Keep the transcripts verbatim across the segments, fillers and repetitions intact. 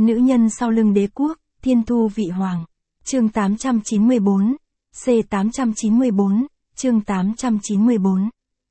Nữ nhân sau lưng đế quốc, thiên thu vị hoàng. Chương tám trăm chín mươi bốn, C tám trăm chín mươi bốn, chương tám trăm chín mươi bốn.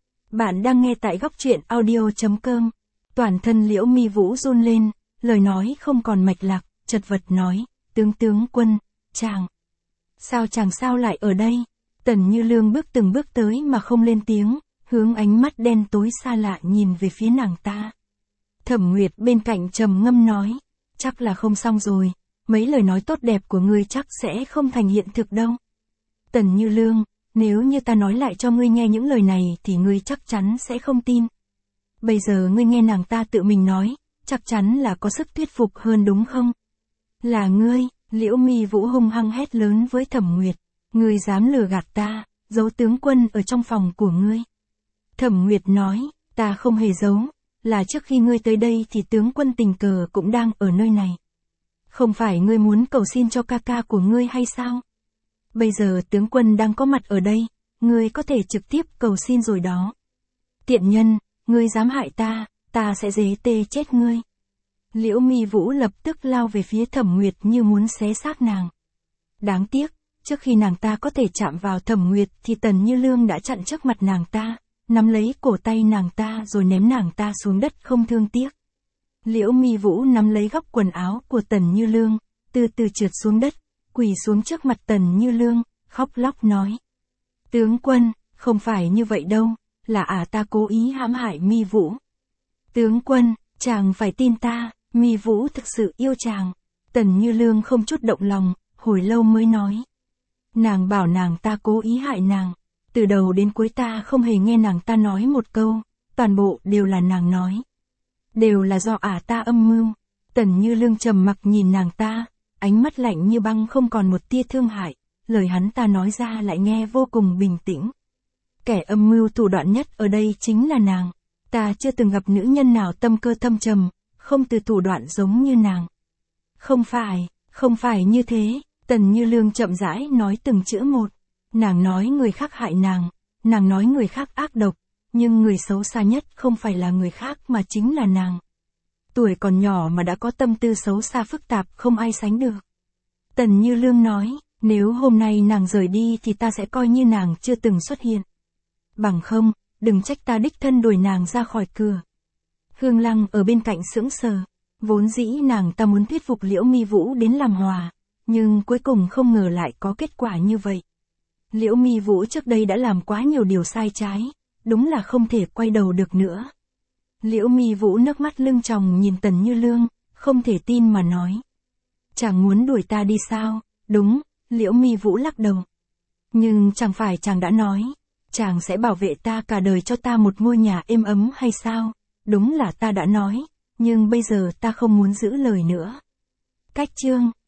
Bạn đang nghe tại góc truyện audio.com. Toàn thân Liễu Mi Vũ run lên, lời nói không còn mạch lạc, chật vật nói, tướng tướng quân, chàng. Sao chàng sao lại ở đây? Tần Như Lương bước từng bước tới mà không lên tiếng, hướng ánh mắt đen tối xa lạ nhìn về phía nàng ta. Thẩm Nguyệt bên cạnh trầm ngâm nói, chắc là không xong rồi, mấy lời nói tốt đẹp của ngươi chắc sẽ không thành hiện thực đâu. Tần Như Lương, nếu như ta nói lại cho ngươi nghe những lời này thì ngươi chắc chắn sẽ không tin. Bây giờ ngươi nghe nàng ta tự mình nói, chắc chắn là có sức thuyết phục hơn đúng không? Là ngươi, Liễu Mi Vũ hung hăng hét lớn với Thẩm Nguyệt, ngươi dám lừa gạt ta, giấu tướng quân ở trong phòng của ngươi. Thẩm Nguyệt nói, ta không hề giấu, là trước khi ngươi tới đây thì tướng quân tình cờ cũng đang ở nơi này. Không phải ngươi muốn cầu xin cho ca ca của ngươi hay sao? Bây giờ tướng quân đang có mặt ở đây, ngươi có thể trực tiếp cầu xin rồi đó. Tiện nhân, ngươi dám hại ta, ta sẽ dế tê chết ngươi. Liễu Mi Vũ lập tức lao về phía Thẩm Nguyệt như muốn xé xác nàng. Đáng tiếc, trước khi nàng ta có thể chạm vào Thẩm Nguyệt thì Tần Như Lương đã chặn trước mặt nàng ta, nắm lấy cổ tay nàng ta rồi ném nàng ta xuống đất không thương tiếc. Liễu Mi Vũ nắm lấy góc quần áo của Tần Như Lương, từ từ trượt xuống đất, quỳ xuống trước mặt Tần Như Lương, khóc lóc nói. Tướng quân, không phải như vậy đâu, là ả ta cố ý hãm hại Mi Vũ. Tướng quân, chàng phải tin ta, Mi Vũ thực sự yêu chàng. Tần Như Lương không chút động lòng, hồi lâu mới nói. Nàng bảo nàng ta cố ý hại nàng. Từ đầu đến cuối ta không hề nghe nàng ta nói một câu, toàn bộ đều là nàng nói. Đều là do ả ta âm mưu. Tần Như Lương trầm mặc nhìn nàng ta, ánh mắt lạnh như băng không còn một tia thương hại, lời hắn ta nói ra lại nghe vô cùng bình tĩnh. Kẻ âm mưu thủ đoạn nhất ở đây chính là nàng. Ta chưa từng gặp nữ nhân nào tâm cơ thâm trầm, không từ thủ đoạn giống như nàng. Không phải, không phải như thế, Tần Như Lương chậm rãi nói từng chữ một. Nàng nói người khác hại nàng, nàng nói người khác ác độc, nhưng người xấu xa nhất không phải là người khác mà chính là nàng. Tuổi còn nhỏ mà đã có tâm tư xấu xa phức tạp không ai sánh được. Tần Như Lương nói, nếu hôm nay nàng rời đi thì ta sẽ coi như nàng chưa từng xuất hiện. Bằng không, đừng trách ta đích thân đuổi nàng ra khỏi cửa. Hương Lăng ở bên cạnh sững sờ, vốn dĩ nàng ta muốn thuyết phục Liễu Mi Vũ đến làm hòa, nhưng cuối cùng không ngờ lại có kết quả như vậy. Liễu Mi Vũ trước đây đã làm quá nhiều điều sai trái, đúng là không thể quay đầu được nữa. Liễu Mi Vũ nước mắt lưng tròng nhìn Tần Như Lương, không thể tin mà nói. Chàng muốn đuổi ta đi sao? Đúng, Liễu Mi Vũ lắc đầu. Nhưng chẳng phải chàng đã nói, chàng sẽ bảo vệ ta cả đời cho ta một ngôi nhà êm ấm hay sao? Đúng là ta đã nói, nhưng bây giờ ta không muốn giữ lời nữa. Cách chương